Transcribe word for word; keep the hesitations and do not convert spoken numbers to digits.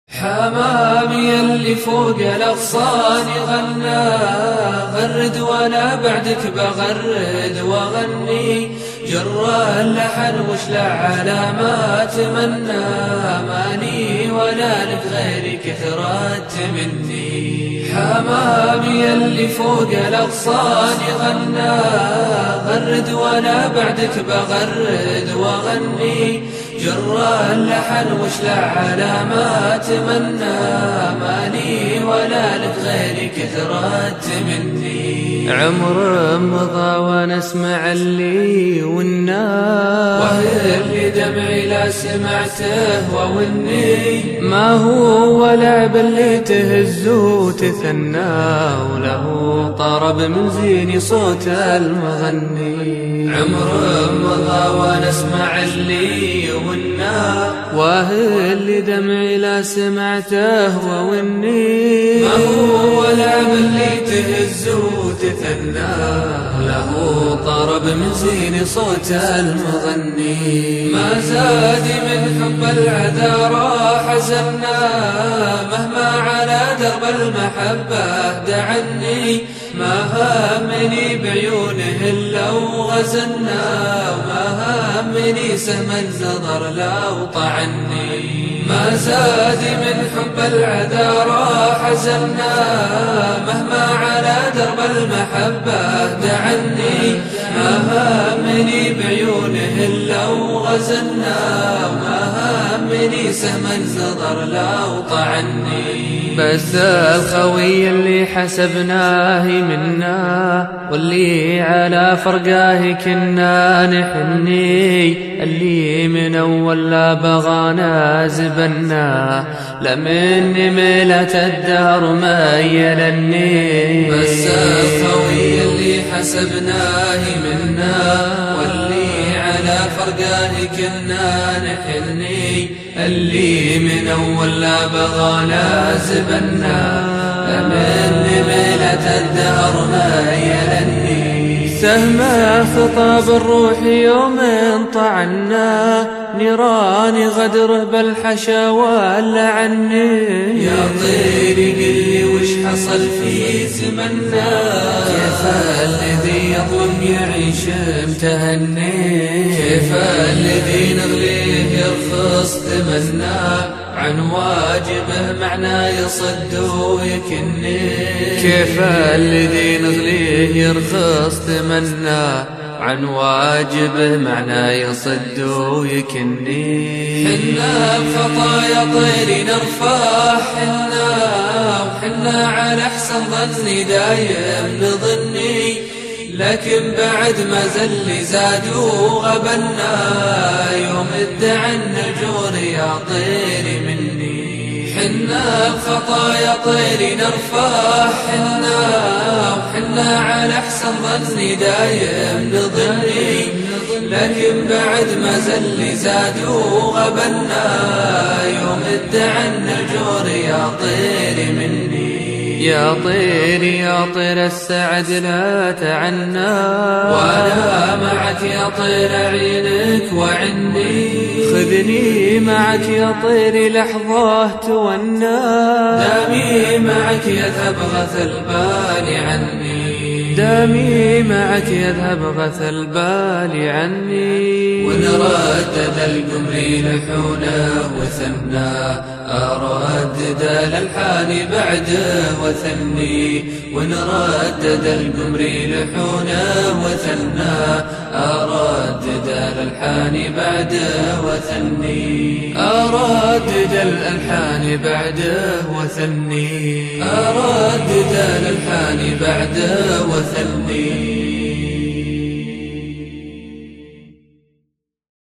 حمامي اللي فوق الأغصان غنى غرد وانا بعدك بغرد واغني جر اللحن وشلع على ما اتمنى ماني ولا لك غيرك ثرات مني. حمامي اللي فوق الأغصان غنى غرد وانا بعدك بغرد واغني جر اللحن وشلع على ما اتمنى ماني ولا لك غيرك ثرات مني. عمر مضى وانا اسمع اللي والنار وهل دمعي لا سمعته ووني ما هو لعب اللي تهز وتثنى وله طرب من زين صوت المغني. عمر مضى وانا اسمع اللي والنار واهل دمعي لا سمعته ووني ما هو لعب اللي تهز وتثنى له طرب من زين صوت المغني. ما زاد من حب العذا راح زنا مهما على درب المحبة دعني ما هامني بعيونه إلا وغزلنا وما هامني سهم النظر لو طعني. ما زاد من حب العذا راح زلنا مهما على درب المحبة دعني ما هامني بعيونه إلا وغزلنا وما هامني سهم النظر لو طعني. بس الخوي اللي حسبناه منا واللي على فرقاه كنا نحني اللي من أول لا بغانا زبنا لمن ميلة الدهر ميلني. بس الخوي اللي حسبناه منا واللي على فرقاه كنا نحني اللي من أول لا بغانا زبنا لمن ميلة الدهر ميلني. سهم خطاب الروح يوم طعنا نيران غدره بالحشا ولا عني. يا طيري قلي وش حصل في زمنا كيف الذي يظلم يعيش متهني كيف الذي نغليه يرخص تمنى عن واجبه معنى يصد ويكني. كيف الذي نغليه يرخص تمنى عن واجبه معنى يصد ويكني. حنا بخطايا طير نرفع حنا وحنا على احسن ظني دايم نظني لكن بعد ما زل زادوا غبنا يوم ادعى النجور يا طير مني. حنا بخطايا طير نرفع حنا وحنا على احسن ظني دايم نظني لكن بعد ما زل زادوا غبنا يوم ادعى النجور يا طير مني. يا طير يا طير السعد لا تعنا وانا معك يا طير عينك وعني خذني معك يا طير لحظة تونا دامي معك يذهب غث البال عني دامي معك يذهب غث البال عني. ونردد القمر لحونه وثنى أردد الألحان بعده وثني ونردد القمر لحونه وثنى أردد الألحان بعده وثني أردد الألحان بعده وثني أردد الألحان بعده وثني